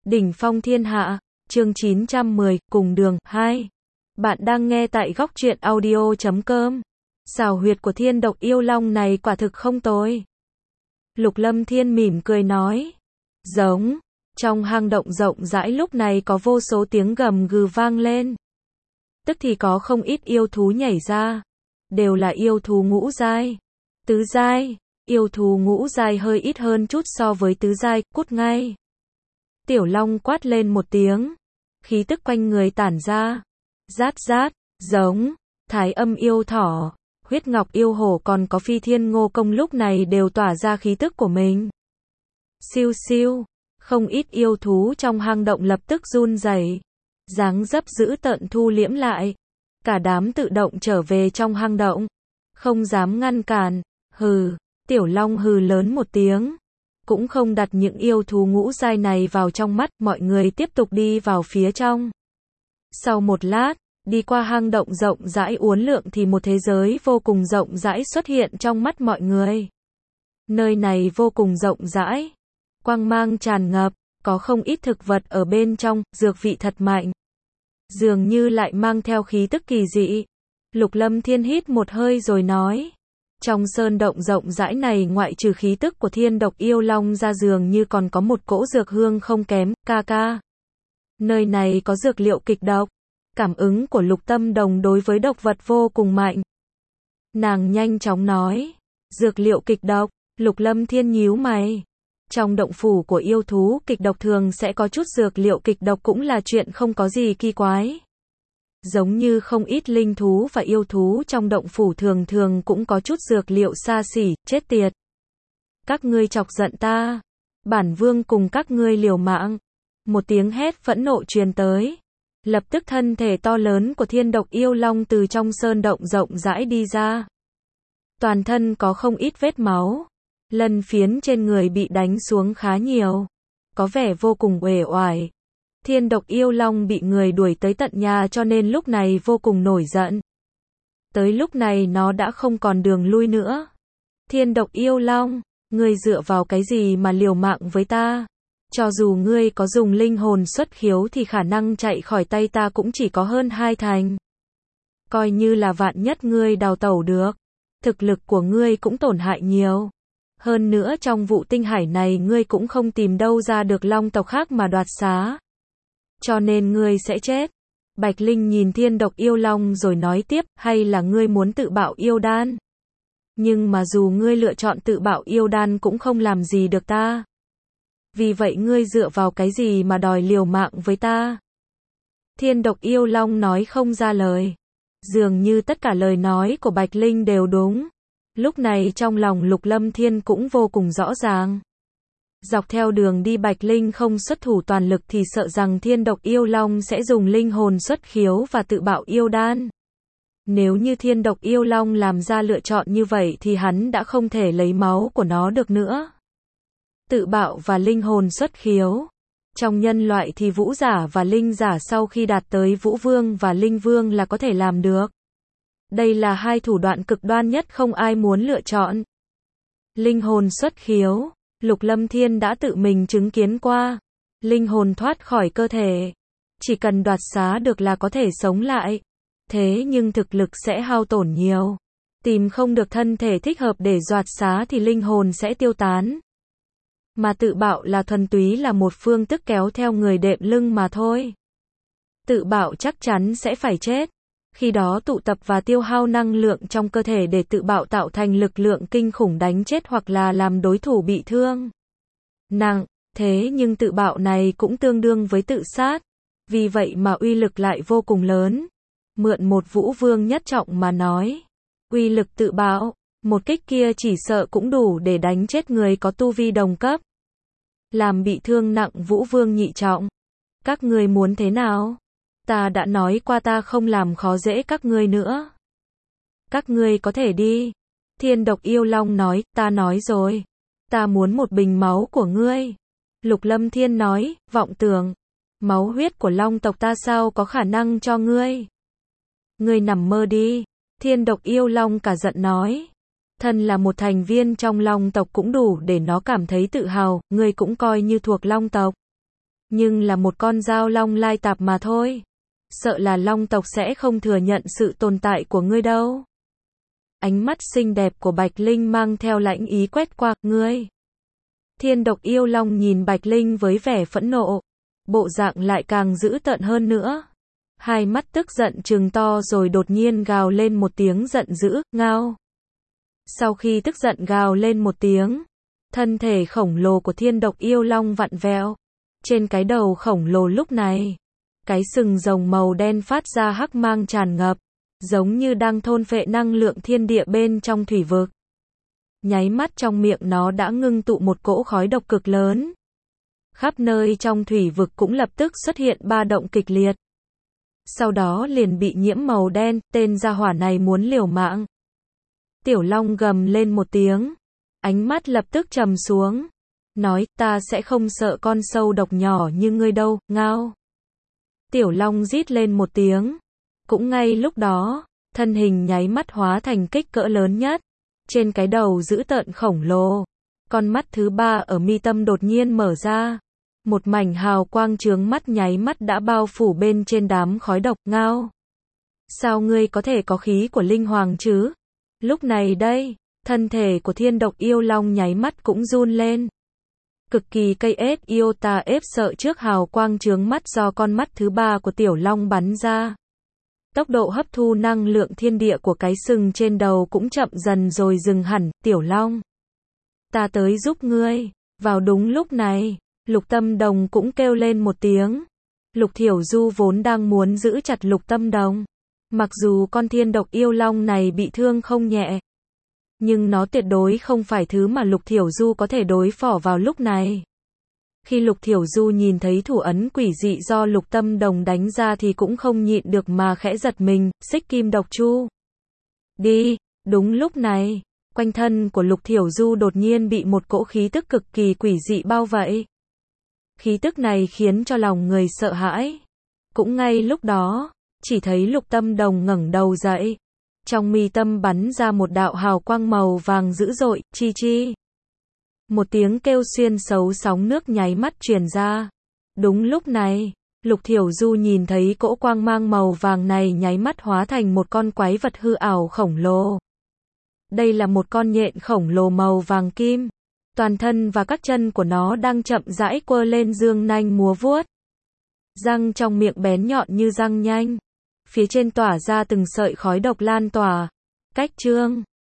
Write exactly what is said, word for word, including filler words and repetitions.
Đỉnh phong thiên hạ, chương chín trăm mười, cùng đường, hai. Bạn đang nghe tại góc truyện audio chấm com. Xào huyệt của thiên độc yêu long này quả thực không tồi. Lục Lâm Thiên mỉm cười nói. Giống. Trong hang động rộng rãi lúc này có vô số tiếng gầm gừ vang lên. Tức thì có không ít yêu thú nhảy ra. Đều là yêu thú ngũ giai. Tứ giai. Yêu thú ngũ giai hơi ít hơn chút so với tứ giai, cút ngay. Tiểu Long quát lên một tiếng. Khí tức quanh người tản ra. Rát rát, giống, Thái Âm yêu thỏ, Huyết Ngọc yêu hổ còn có Phi Thiên Ngô Công lúc này đều tỏa ra khí tức của mình. Siêu siêu, không ít yêu thú trong hang động lập tức run rẩy, dáng dấp dữ tợn thu liễm lại. Cả đám tự động trở về trong hang động, không dám ngăn cản. Hừ, Tiểu Long hừ lớn một tiếng. Cũng không đặt những yêu thú ngũ giai này vào trong mắt, mọi người tiếp tục đi vào phía trong. Sau một lát, đi qua hang động rộng rãi uốn lượn thì một thế giới vô cùng rộng rãi xuất hiện trong mắt mọi người. Nơi này vô cùng rộng rãi, quang mang tràn ngập, có không ít thực vật ở bên trong, dược vị thật mạnh. Dường như lại mang theo khí tức kỳ dị. Lục Lâm Thiên hít một hơi rồi nói. Trong sơn động rộng rãi này ngoại trừ khí tức của thiên độc yêu long ra dường như còn có một cỗ dược hương không kém, ca ca. Nơi này có dược liệu kịch độc. Cảm ứng của Lục Tâm Đồng đối với độc vật vô cùng mạnh. Nàng nhanh chóng nói. Dược liệu kịch độc, Lục Lâm Thiên nhíu mày. Trong động phủ của yêu thú kịch độc thường sẽ có chút dược liệu kịch độc cũng là chuyện không có gì kỳ quái. Giống như không ít linh thú và yêu thú trong động phủ thường thường cũng có chút dược liệu xa xỉ, chết tiệt. Các ngươi chọc giận ta. Bản vương cùng các ngươi liều mạng. Một tiếng hét phẫn nộ truyền tới. Lập tức thân thể to lớn của thiên độc yêu long từ trong sơn động rộng rãi đi ra. Toàn thân có không ít vết máu. Lân phiến trên người bị đánh xuống khá nhiều. Có vẻ vô cùng uể oải. Thiên độc yêu long bị người đuổi tới tận nhà cho nên lúc này vô cùng nổi giận. Tới lúc này nó đã không còn đường lui nữa. Thiên độc yêu long, ngươi dựa vào cái gì mà liều mạng với ta? Cho dù ngươi có dùng linh hồn xuất khiếu thì khả năng chạy khỏi tay ta cũng chỉ có hơn hai thành. Coi như là vạn nhất ngươi đào tẩu được, thực lực của ngươi cũng tổn hại nhiều. Hơn nữa trong vụ tinh hải này ngươi cũng không tìm đâu ra được long tộc khác mà đoạt xá. Cho nên ngươi sẽ chết. Bạch Linh nhìn thiên độc yêu long rồi nói tiếp, hay là ngươi muốn tự bạo yêu đan? Nhưng mà dù ngươi lựa chọn tự bạo yêu đan cũng không làm gì được ta. Vì vậy ngươi dựa vào cái gì mà đòi liều mạng với ta? Thiên độc yêu long nói không ra lời. Dường như tất cả lời nói của Bạch Linh đều đúng. Lúc này trong lòng Lục Lâm Thiên cũng vô cùng rõ ràng. Dọc theo đường đi Bạch Linh không xuất thủ toàn lực thì sợ rằng thiên độc yêu long sẽ dùng linh hồn xuất khiếu và tự bạo yêu đan. Nếu như thiên độc yêu long làm ra lựa chọn như vậy thì hắn đã không thể lấy máu của nó được nữa. Tự bạo và linh hồn xuất khiếu. Trong nhân loại thì vũ giả và linh giả sau khi đạt tới vũ vương và linh vương là có thể làm được. Đây là hai thủ đoạn cực đoan nhất không ai muốn lựa chọn. Linh hồn xuất khiếu. Lục Lâm Thiên đã tự mình chứng kiến qua. Linh hồn thoát khỏi cơ thể. Chỉ cần đoạt xá được là có thể sống lại. Thế nhưng thực lực sẽ hao tổn nhiều. Tìm không được thân thể thích hợp để đoạt xá thì linh hồn sẽ tiêu tán. Mà tự bạo là thuần túy là một phương thức kéo theo người đệm lưng mà thôi. Tự bạo chắc chắn sẽ phải chết. Khi đó tụ tập và tiêu hao năng lượng trong cơ thể để tự bạo tạo thành lực lượng kinh khủng đánh chết hoặc là làm đối thủ bị thương nặng. Thế nhưng tự bạo này cũng tương đương với tự sát. Vì vậy mà uy lực lại vô cùng lớn. Mượn một vũ vương nhất trọng mà nói. Uy lực tự bạo, một kích kia chỉ sợ cũng đủ để đánh chết người có tu vi đồng cấp. Làm bị thương nặng vũ vương nhị trọng. Các ngươi muốn thế nào? Ta đã nói qua ta không làm khó dễ các ngươi nữa. Các ngươi có thể đi. Thiên độc yêu long nói, ta nói rồi. Ta muốn một bình máu của ngươi. Lục Lâm Thiên nói, vọng tưởng. Máu huyết của long tộc ta sao có khả năng cho ngươi. Ngươi nằm mơ đi. Thiên độc yêu long cả giận nói. Thân là một thành viên trong long tộc cũng đủ để nó cảm thấy tự hào, ngươi cũng coi như thuộc long tộc. nhưng là một con dao long lai tạp mà thôi. Sợ là long tộc sẽ không thừa nhận sự tồn tại của ngươi đâu. Ánh mắt xinh đẹp của Bạch Linh mang theo lãnh ý quét qua, ngươi. Thiên độc yêu long nhìn Bạch Linh với vẻ phẫn nộ. Bộ dạng lại càng dữ tợn hơn nữa. Hai mắt tức giận trừng to rồi đột nhiên gào lên một tiếng giận dữ, ngao. Sau khi tức giận gào lên một tiếng, thân thể khổng lồ của thiên độc yêu long vặn vẹo. Trên cái đầu khổng lồ lúc này, cái sừng rồng màu đen phát ra hắc mang tràn ngập, giống như đang thôn phệ năng lượng thiên địa bên trong thủy vực. Nháy mắt trong miệng nó đã ngưng tụ một cỗ khói độc cực lớn. Khắp nơi trong thủy vực cũng lập tức xuất hiện ba động kịch liệt. Sau đó liền bị nhiễm màu đen, tên gia hỏa này muốn liều mạng. Tiểu Long gầm lên một tiếng, ánh mắt lập tức trầm xuống, nói, ta sẽ không sợ con sâu độc nhỏ như ngươi đâu, ngao. Tiểu Long rít lên một tiếng, cũng ngay lúc đó, thân hình nháy mắt hóa thành kích cỡ lớn nhất, trên cái đầu dữ tợn khổng lồ, con mắt thứ ba ở mi tâm đột nhiên mở ra, một mảnh hào quang chướng mắt nháy mắt đã bao phủ bên trên đám khói độc, ngao. Sao ngươi có thể có khí của linh hoàng chứ? Lúc này đây, thân thể của thiên độc yêu long nháy mắt cũng run lên. Cực kỳ cây ép yêu ta ép sợ trước hào quang chướng mắt do con mắt thứ ba của tiểu long bắn ra. Tốc độ hấp thu năng lượng thiên địa của cái sừng trên đầu cũng chậm dần rồi dừng hẳn, tiểu long. Ta tới giúp ngươi. Vào đúng lúc này, Lục Tâm Đồng cũng kêu lên một tiếng. Lục Thiểu Du vốn đang muốn giữ chặt Lục Tâm Đồng. Mặc dù con thiên độc yêu long này bị thương không nhẹ, nhưng nó tuyệt đối không phải thứ mà Lục Thiểu Du có thể đối phó vào lúc này. Khi Lục Thiểu Du nhìn thấy thủ ấn quỷ dị do Lục Tâm Đồng đánh ra thì cũng không nhịn được mà khẽ giật mình, xích kim độc chu. Đi, đúng lúc này, quanh thân của Lục Thiểu Du đột nhiên bị một cỗ khí tức cực kỳ quỷ dị bao vây. Khí tức này khiến cho lòng người sợ hãi. Cũng ngay lúc đó, chỉ thấy Lục Tâm Đồng ngẩng đầu dậy. Trong mi tâm bắn ra một đạo hào quang màu vàng dữ dội, chi chi. Một tiếng kêu xuyên xấu sóng nước nháy mắt truyền ra. Đúng lúc này, Lục Thiểu Du nhìn thấy cỗ quang mang màu vàng này nháy mắt hóa thành một con quái vật hư ảo khổng lồ. Đây là một con nhện khổng lồ màu vàng kim. Toàn thân và các chân của nó đang chậm rãi quơ lên dương nanh múa vuốt. Răng trong miệng bén nhọn như răng nhanh. Phía trên tỏa ra từng sợi khói độc lan tỏa. Cách chương